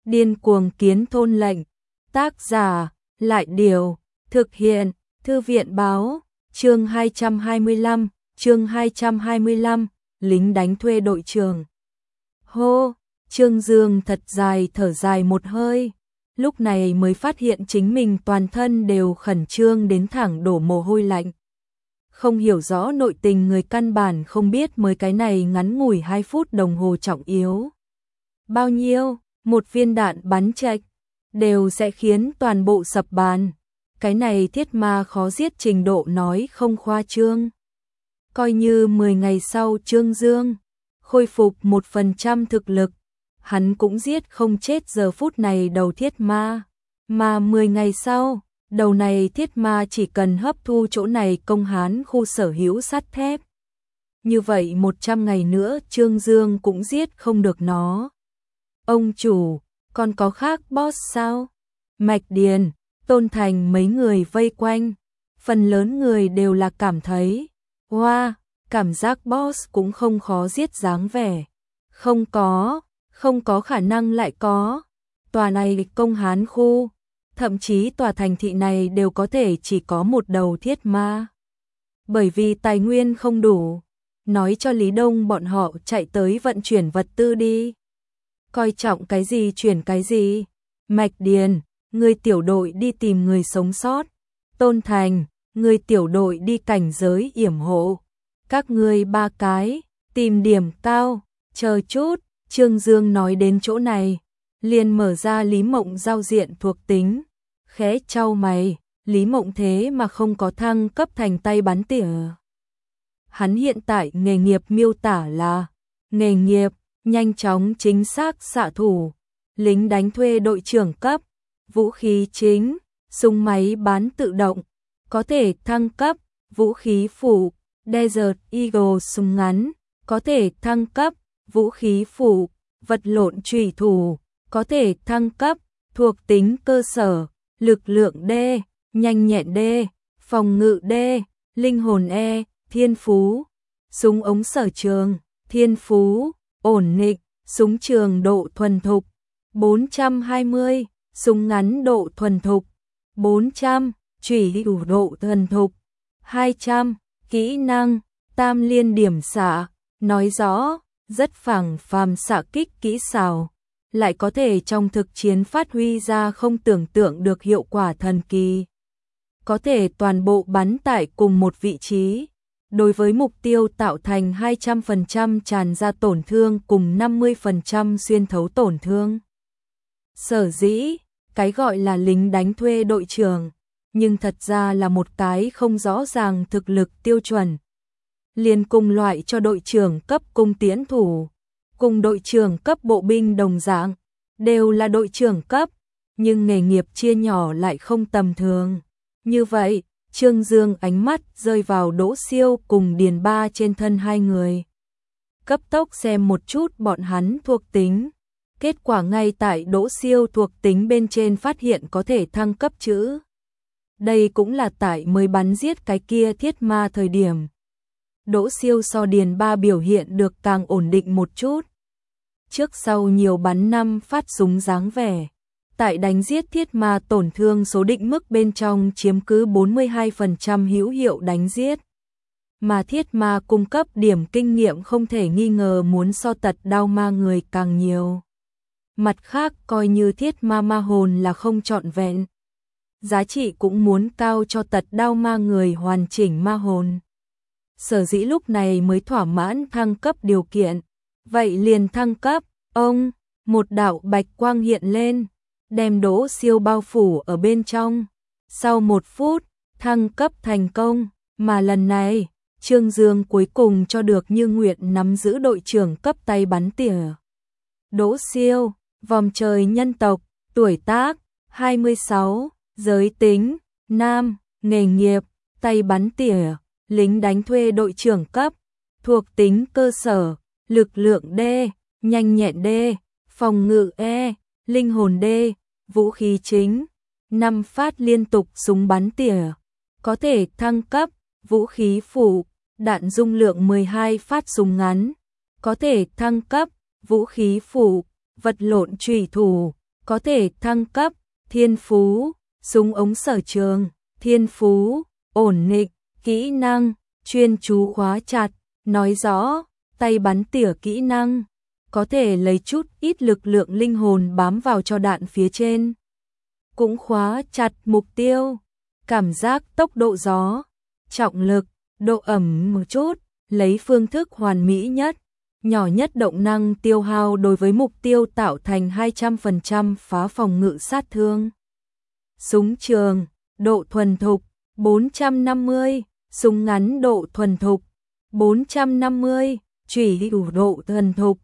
Điên cuồng kiến thôn lệnh. Tác giả, Lại Điều. Thực hiện, Thư viện báo. Chương 225, chương 225, lính đánh thuê đội trưởng. Hô, Trương Dương thật dài thở dài một hơi. Lúc này mới phát hiện chính mình toàn thân đều khẩn trương đến thẳng đổ mồ hôi lạnh. Không hiểu rõ nội tình người căn bản không biết mới cái này ngắn ngủi 2 phút đồng hồ trọng yếu. Bao nhiêu, một viên đạn bắn chệch, đều sẽ khiến toàn bộ sập bàn. Cái này thiết ma khó giết trình độ nói không khoa trương. Coi như 10 ngày sau Trương Dương khôi phục 1% thực lực, hắn cũng giết không chết giờ phút này đầu thiết ma. Mà 10 ngày sau, đầu này thiết ma chỉ cần hấp thu chỗ này công hán khu sở hữu sắt thép. Như vậy 100 ngày nữa Trương Dương cũng giết không được nó. Ông chủ, còn có khác boss sao? Mạch Điền, Tôn Thành mấy người vây quanh. Phần lớn người đều là cảm thấy, wow, cảm giác boss cũng không khó giết dáng vẻ. Không có khả năng lại có. Tòa này công hán khu, thậm chí tòa thành thị này đều có thể chỉ có một đầu thiết ma. Bởi vì tài nguyên không đủ, nói cho Lý Đông bọn họ chạy tới vận chuyển vật tư đi. Coi trọng cái gì chuyển cái gì. Mạch Điền, người tiểu đội đi tìm người sống sót. Tôn Thành, người tiểu đội đi cảnh giới yểm hộ. Các ngươi 3 cái, tìm điểm cao. Chờ chút, Trương Dương nói đến chỗ này, liền mở ra Lý Mộng giao diện thuộc tính. Khẽ chau mày, Lý Mộng thế mà không có thăng cấp thành tay bắn tỉa. Hắn hiện tại nghề nghiệp miêu tả là nghề nghiệp nhanh chóng chính xác xạ thủ, lính đánh thuê đội trưởng cấp, vũ khí chính, súng máy bán tự động, có thể thăng cấp, vũ khí phụ, Desert Eagle súng ngắn, có thể thăng cấp, vũ khí phụ, vật lộn chủy thủ, có thể thăng cấp, thuộc tính cơ sở, lực lượng D, nhanh nhẹn D, phòng ngự D, linh hồn E, thiên phú, súng ống sở trường, thiên phú, ổn định, súng trường độ thuần thục, 420, súng ngắn độ thuần thục, 400, chủy thủ độ thuần thục, 200, kỹ năng, tam liên điểm xạ, nói rõ, rất phẳng phàm xạ kích kỹ xảo, lại có thể trong thực chiến phát huy ra không tưởng tượng được hiệu quả thần kỳ. Có thể toàn bộ bắn tại cùng một vị trí, đối với mục tiêu tạo thành 200% tràn ra tổn thương cùng 50% xuyên thấu tổn thương. Sở dĩ, cái gọi là lính đánh thuê đội trưởng, nhưng thật ra là một cái không rõ ràng thực lực tiêu chuẩn. Liền cùng loại cho đội trưởng cấp cung tiễn thủ, cùng đội trưởng cấp bộ binh đồng dạng, đều là đội trưởng cấp, nhưng nghề nghiệp chia nhỏ lại không tầm thường. Như vậy, Trương Dương ánh mắt rơi vào Đỗ Siêu cùng Điền Ba trên thân hai người. Cấp tốc xem một chút bọn hắn thuộc tính. Kết quả ngay tại Đỗ Siêu thuộc tính bên trên phát hiện có thể thăng cấp chữ. Đây cũng là tại mới bắn giết cái kia thiết ma thời điểm. Đỗ Siêu so Điền Ba biểu hiện được càng ổn định một chút. Trước sau nhiều bắn 5 phát súng dáng vẻ. Tại đánh giết thiết ma tổn thương số định mức bên trong chiếm cứ 42% hữu hiệu đánh giết. Mà thiết ma cung cấp điểm kinh nghiệm không thể nghi ngờ muốn so tật đao ma người càng nhiều. Mặt khác coi như thiết ma ma hồn là không trọn vẹn. Giá trị cũng muốn cao cho tật đao ma người hoàn chỉnh ma hồn. Sở dĩ lúc này mới thỏa mãn thăng cấp điều kiện. Vậy liền thăng cấp, ông, một đạo bạch quang hiện lên, đem Đỗ Siêu bao phủ ở bên trong. Sau 1 phút, thăng cấp thành công, mà lần này, Trương Dương cuối cùng cho được như nguyện nắm giữ đội trưởng cấp tay bắn tỉa. Đỗ Siêu, vòng trời nhân tộc, tuổi tác, 26, giới tính, nam, nghề nghiệp, tay bắn tỉa, lính đánh thuê đội trưởng cấp, thuộc tính cơ sở, lực lượng D, nhanh nhẹn D, phòng ngự E, linh hồn D, vũ khí chính, 5 phát liên tục súng bắn tỉa, có thể thăng cấp, vũ khí phụ, đạn dung lượng 12 phát súng ngắn, có thể thăng cấp, vũ khí phụ, vật lộn chủy thủ, có thể thăng cấp, thiên phú, súng ống sở trường, thiên phú, ổn định, kỹ năng, chuyên chú khóa chặt, nói rõ, tay bắn tỉa kỹ năng, có thể lấy chút ít lực lượng linh hồn bám vào cho đạn phía trên. Cũng khóa chặt mục tiêu, cảm giác tốc độ gió, trọng lực, độ ẩm một chút, lấy phương thức hoàn mỹ nhất, nhỏ nhất động năng tiêu hao đối với mục tiêu tạo thành 200% phá phòng ngự sát thương. Súng trường, độ thuần thục, 450, súng ngắn độ thuần thục, 450, chủy thủ độ thuần thục,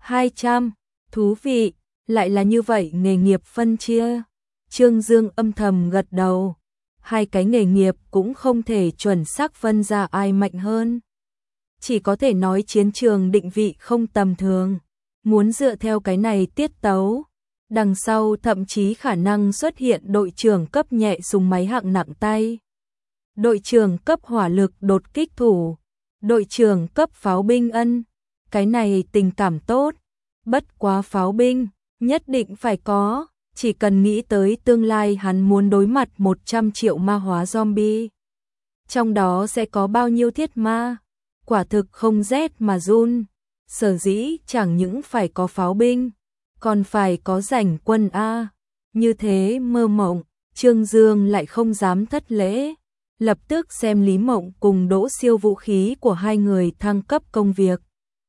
200, thú vị, lại là như vậy nghề nghiệp phân chia. Trương Dương âm thầm gật đầu, hai cái nghề nghiệp cũng không thể chuẩn xác phân ra ai mạnh hơn. Chỉ có thể nói chiến trường định vị không tầm thường, muốn dựa theo cái này tiết tấu. Đằng sau thậm chí khả năng xuất hiện đội trưởng cấp nhẹ súng máy hạng nặng tay, đội trưởng cấp hỏa lực đột kích thủ, đội trưởng cấp pháo binh ân. Cái này tình cảm tốt, bất quá pháo binh, nhất định phải có, chỉ cần nghĩ tới tương lai hắn muốn đối mặt 100 triệu ma hóa zombie. Trong đó sẽ có bao nhiêu thiết ma, quả thực không rét mà run, sở dĩ chẳng những phải có pháo binh, còn phải có rảnh quân A. Như thế mơ mộng, Trương Dương lại không dám thất lễ, lập tức xem Lý Mộng cùng Đỗ Siêu vũ khí của hai người thăng cấp công việc.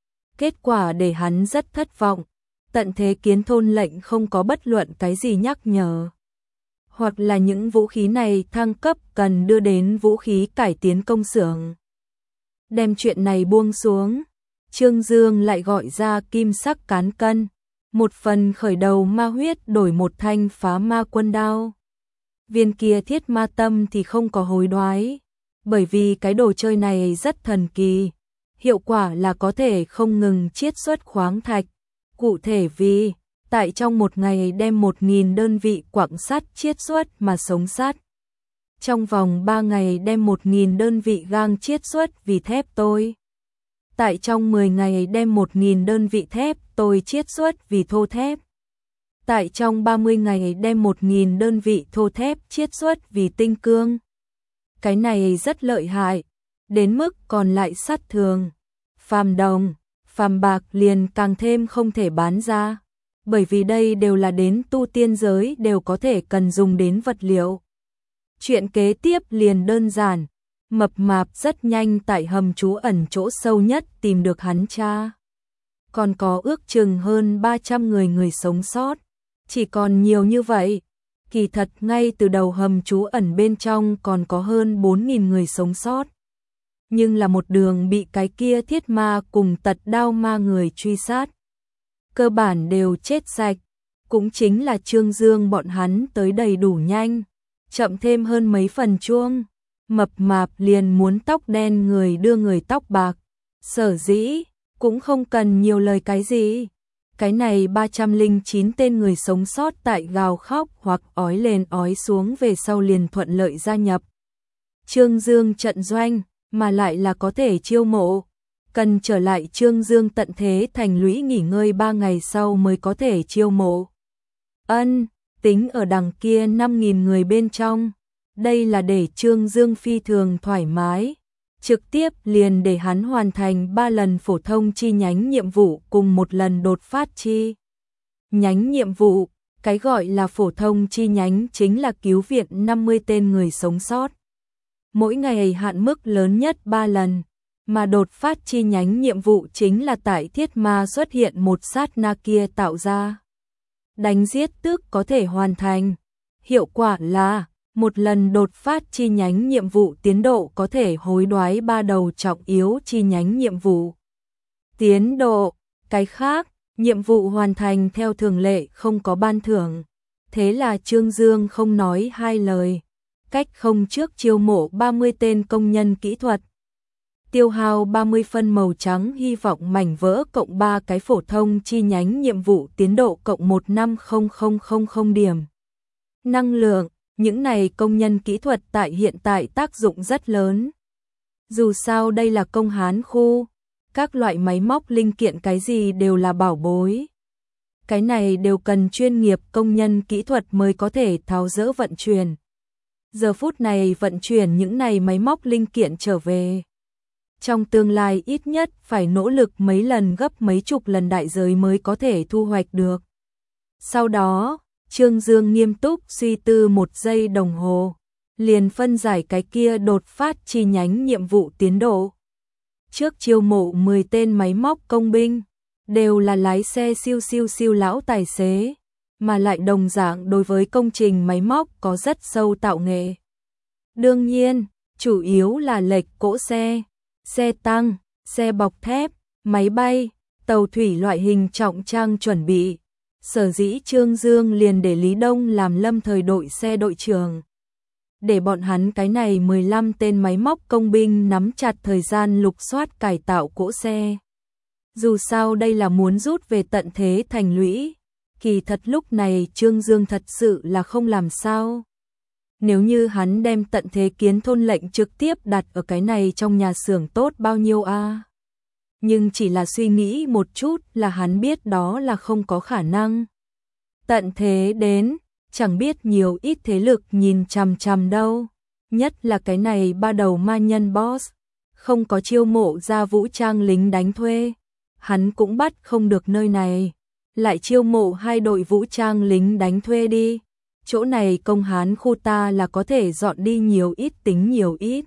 Kết quả để hắn rất thất vọng, tận thế kiến thôn lệnh không có bất luận cái gì nhắc nhở. Hoặc là những vũ khí này thăng cấp cần đưa đến vũ khí cải tiến công xưởng. Đem chuyện này buông xuống, Trương Dương lại gọi ra kim sắc cán cân, một phần khởi đầu ma huyết đổi một thanh phá ma quân đao. Viên kia thiết ma tâm thì không có hối đoái, bởi vì cái đồ chơi này rất thần kỳ, hiệu quả là có thể không ngừng chiết xuất khoáng thạch, cụ thể vì tại trong một ngày đem 1.000 đơn vị quặng sắt chiết xuất mà sống sắt. Trong vòng 3 ngày đem 1.000 đơn vị gang chiết xuất vì thép tôi. Tại trong 10 ngày đem 1.000 đơn vị thép tôi chiết xuất vì thô thép. Tại trong 30 ngày đem 1.000 đơn vị thô thép chiết xuất vì tinh cương. Cái này rất lợi hại, đến mức còn lại sắt thường, phàm đồng, phàm bạc liền càng thêm không thể bán ra, bởi vì đây đều là đến tu tiên giới đều có thể cần dùng đến vật liệu. Chuyện kế tiếp liền đơn giản, mập mạp rất nhanh tại hầm trú ẩn chỗ sâu nhất tìm được hắn cha. Còn có ước chừng hơn 300 người sống sót, chỉ còn nhiều như vậy. Kỳ thật ngay từ đầu hầm trú ẩn bên trong còn có hơn 4.000 người sống sót. Nhưng là một đường bị cái kia thiết ma cùng tật đao ma người truy sát. Cơ bản đều chết sạch, cũng chính là Trương Dương bọn hắn tới đầy đủ nhanh, chậm thêm hơn mấy phần chuông. Mập mạp liền muốn tóc đen người đưa người tóc bạc, sở dĩ, cũng không cần nhiều lời cái gì. Cái này 309 tên người sống sót tại gào khóc hoặc ói lên ói xuống về sau liền thuận lợi gia nhập Trương Dương trận doanh, mà lại là có thể chiêu mộ. Cần trở lại Trương Dương tận thế thành lũy nghỉ ngơi 3 ngày sau mới có thể chiêu mộ. Tính ở đằng kia 5.000 người bên trong. Đây là để Trương Dương phi thường thoải mái, trực tiếp liền để hắn hoàn thành 3 lần phổ thông chi nhánh nhiệm vụ cùng 1 lần đột phát chi nhánh nhiệm vụ. Cái gọi là phổ thông chi nhánh chính là cứu viện 50 tên người sống sót. Mỗi ngày hạn mức lớn nhất 3 lần, mà đột phát chi nhánh nhiệm vụ chính là tại thiết ma xuất hiện một sát na kia tạo ra. Đánh giết tức có thể hoàn thành. Hiệu quả là 1 lần đột phát chi nhánh nhiệm vụ tiến độ có thể hối đoái 3 đầu trọng yếu chi nhánh nhiệm vụ. Tiến độ, cái khác, nhiệm vụ hoàn thành theo thường lệ không có ban thưởng. Thế là Trương Dương không nói hai lời, cách không trước chiêu mộ 30 tên công nhân kỹ thuật. Tiêu hao 30 phân màu trắng hy vọng mảnh vỡ cộng 3 cái phổ thông chi nhánh nhiệm vụ tiến độ cộng 15000 điểm. Năng lượng, những này công nhân kỹ thuật tại hiện tại tác dụng rất lớn. Dù sao đây là công hán khu, các loại máy móc linh kiện cái gì đều là bảo bối. cái này đều cần chuyên nghiệp công nhân kỹ thuật mới có thể tháo dỡ vận chuyển. Giờ phút này vận chuyển những này máy móc linh kiện trở về. Trong tương lai ít nhất phải nỗ lực mấy lần gấp mấy chục lần đại giới mới có thể thu hoạch được. Sau đó, Trương Dương nghiêm túc suy tư 1 giây đồng hồ, liền phân giải cái kia đột phát chi nhánh nhiệm vụ tiến độ. Trước chiêu mộ 10 tên máy móc công binh, đều là lái xe siêu lão tài xế, mà lại đồng dạng đối với công trình máy móc có rất sâu tạo nghệ. Đương nhiên, chủ yếu là lệch cỗ xe, xe tăng, xe bọc thép, máy bay, tàu thủy loại hình trọng trang chuẩn bị. Sở dĩ Trương Dương liền để Lý Đông làm lâm thời đội xe đội trưởng. Để bọn hắn cái này 15 tên máy móc công binh nắm chặt thời gian lục soát cải tạo cỗ xe. Dù sao đây là muốn rút về tận thế thành lũy, kỳ thật lúc này Trương Dương thật sự là không làm sao. Nếu như hắn đem tận thế kiến thôn lệnh trực tiếp đặt ở cái này trong nhà xưởng tốt bao nhiêu a? Nhưng chỉ là suy nghĩ một chút là hắn biết đó là không có khả năng. Tận thế đến, chẳng biết nhiều ít thế lực nhìn chằm chằm đâu. Nhất là cái này ba đầu ma nhân boss, không có chiêu mộ ra vũ trang lính đánh thuê. Hắn cũng bắt không được nơi này. Lại chiêu mộ 2 đội vũ trang lính đánh thuê đi. Chỗ này công hán khu ta là có thể dọn đi nhiều ít tính nhiều ít.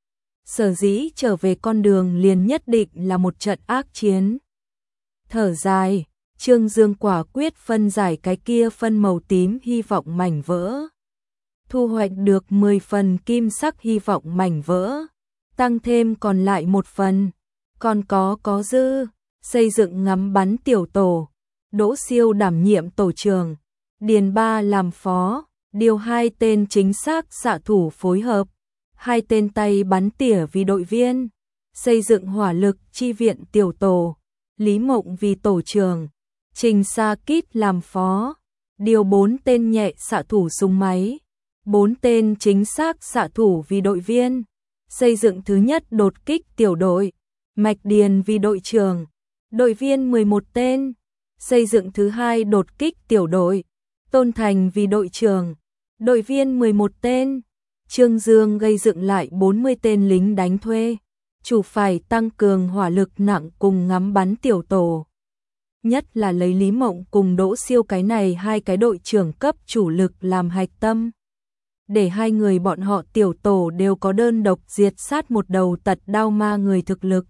Sở dĩ trở về con đường liền nhất định là một trận ác chiến. Thở dài, Trương Dương quả quyết phân giải cái kia phân màu tím hy vọng mảnh vỡ. Thu hoạch được 10 phần kim sắc hy vọng mảnh vỡ, tăng thêm còn lại 1 phần, còn có dư, xây dựng ngắm bắn tiểu tổ, Đỗ Siêu đảm nhiệm tổ trưởng, Điền Ba làm phó, điều 2 tên chính xác xạ thủ phối hợp, 2 tên tay bắn tỉa vì đội viên, xây dựng hỏa lực chi viện tiểu tổ, Lý Mộng vì tổ trưởng, Trình Sa Kít làm phó, điều 4 tên nhẹ xạ thủ súng máy, 4 tên chính xác xạ thủ vì đội viên, xây dựng thứ nhất đột kích tiểu đội, Mạch Điền vì đội trưởng, đội viên 11 tên, xây dựng thứ hai đột kích tiểu đội, Tôn Thành vì đội trưởng, đội viên 11 tên, Trương Dương gây dựng lại 40 tên lính đánh thuê, chủ phải tăng cường hỏa lực nặng cùng ngắm bắn tiểu tổ. Nhất là lấy Lý Mộng cùng Đỗ Siêu cái này 2 cái đội trưởng cấp chủ lực làm hạch tâm. Để 2 người bọn họ tiểu tổ đều có đơn độc diệt sát một đầu tật đao ma người thực lực.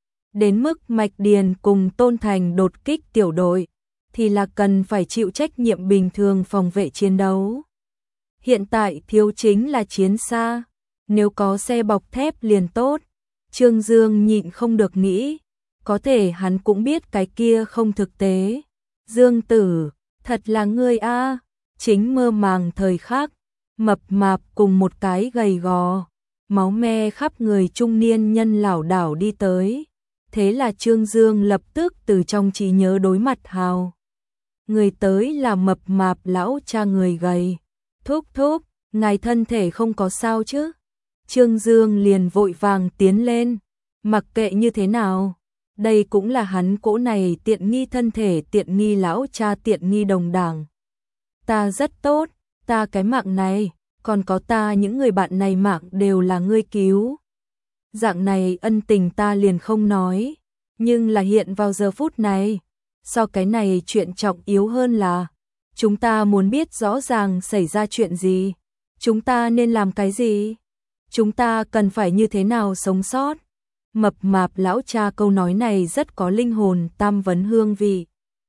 Đến mức Mạch Điền cùng Tôn Thành đột kích tiểu đội, thì là cần phải chịu trách nhiệm bình thường phòng vệ chiến đấu. Hiện tại thiếu chính là chiến xa, nếu có xe bọc thép liền tốt. Trương Dương nhịn không được nghĩ, có thể hắn cũng biết cái kia không thực tế. Dương Tử, thật là ngươi a, chính mơ màng thời khắc, mập mạp cùng một cái gầy gò, máu me khắp người trung niên nhân lảo đảo đi tới. Thế là Trương Dương lập tức từ trong trí nhớ đối mặt hào. Người tới là mập mạp lão cha người gầy. Thúc thúc, ngài thân thể không có sao chứ? Trương Dương liền vội vàng tiến lên, mặc kệ như thế nào. Đây cũng là hắn cỗ này tiện nghi thân thể tiện nghi lão cha tiện nghi đồng đảng. Ta rất tốt, ta cái mạng này, còn có ta những người bạn này mạng đều là ngươi cứu. Dạng này ân tình ta liền không nói, nhưng là hiện vào giờ phút này, so cái này chuyện trọng yếu hơn là chúng ta muốn biết rõ ràng xảy ra chuyện gì, chúng ta nên làm cái gì, chúng ta cần phải như thế nào sống sót. Mập mạp lão cha câu nói này rất có linh hồn tam vấn hương vị.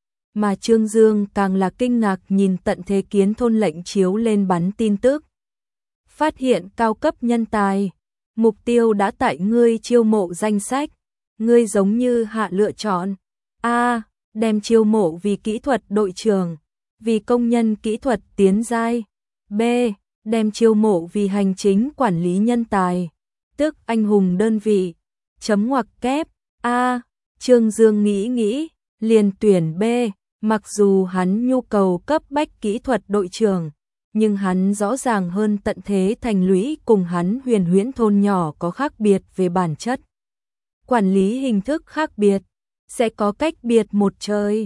Mà Trương Dương càng là kinh ngạc nhìn tận thế kiến thôn lệnh chiếu lên bắn tin tức. Phát hiện cao cấp nhân tài, mục tiêu đã tại ngươi chiêu mộ danh sách, ngươi giống như hạ lựa chọn. A. Đem chiêu mộ vì kỹ thuật đội trưởng, vì công nhân kỹ thuật tiến giai. B. Đem chiêu mộ vì hành chính quản lý nhân tài, tức anh hùng đơn vị. Chấm ngoặc kép. A. Trương Dương nghĩ, liền tuyển B. Mặc dù hắn nhu cầu cấp bách kỹ thuật đội trưởng, nhưng hắn rõ ràng hơn tận thế thành lũy cùng hắn huyền huyễn thôn nhỏ có khác biệt về bản chất. Quản lý hình thức khác biệt, sẽ có cách biệt một trời.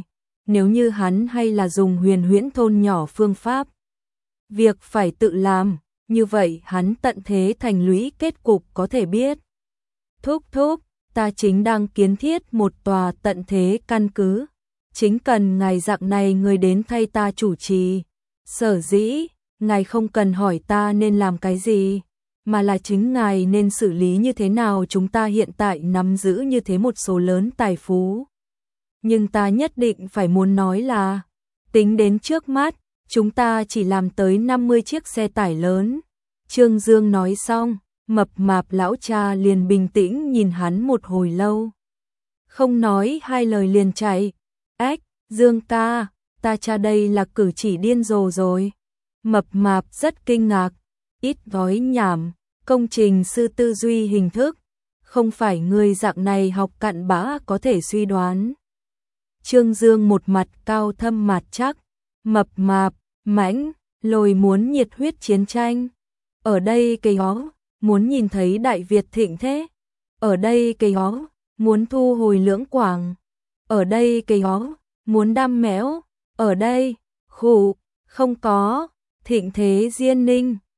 nếu như hắn hay là dùng huyền huyễn thôn nhỏ phương pháp. Việc phải tự làm, như vậy hắn tận thế thành lũy kết cục có thể biết. Thúc thúc, ta chính đang kiến thiết một tòa tận thế căn cứ. Chính cần ngài dạng này người đến thay ta chủ trì. Sở dĩ, ngài không cần hỏi ta nên làm cái gì, mà là chính ngài nên xử lý như thế nào. Chúng ta hiện tại nắm giữ như thế một số lớn tài phú. Nhưng ta nhất định phải muốn nói là, tính đến trước mắt, chúng ta chỉ làm tới 50 chiếc xe tải lớn. Trương Dương nói xong, mập mạp lão cha liền bình tĩnh nhìn hắn một hồi lâu. Không nói hai lời liền chạy. Ếch, Dương ca, ta cha đây là cử chỉ điên rồ rồi. Mập mạp rất kinh ngạc, ít nói nhảm, công trình sư tư duy hình thức, không phải người dạng này học cặn bã có thể suy đoán. Trương Dương một mặt cao thâm mặt chắc, mập mạp, mãnh, lồi muốn nhiệt huyết chiến tranh. Ở đây cây ó, muốn nhìn thấy Đại Việt thịnh thế. Ở đây cây ó, muốn thu hồi Lưỡng Quảng. Ở đây cây ó, muốn đam mẽo. Ở đây, khủ, không có, thịnh thế Diên Ninh.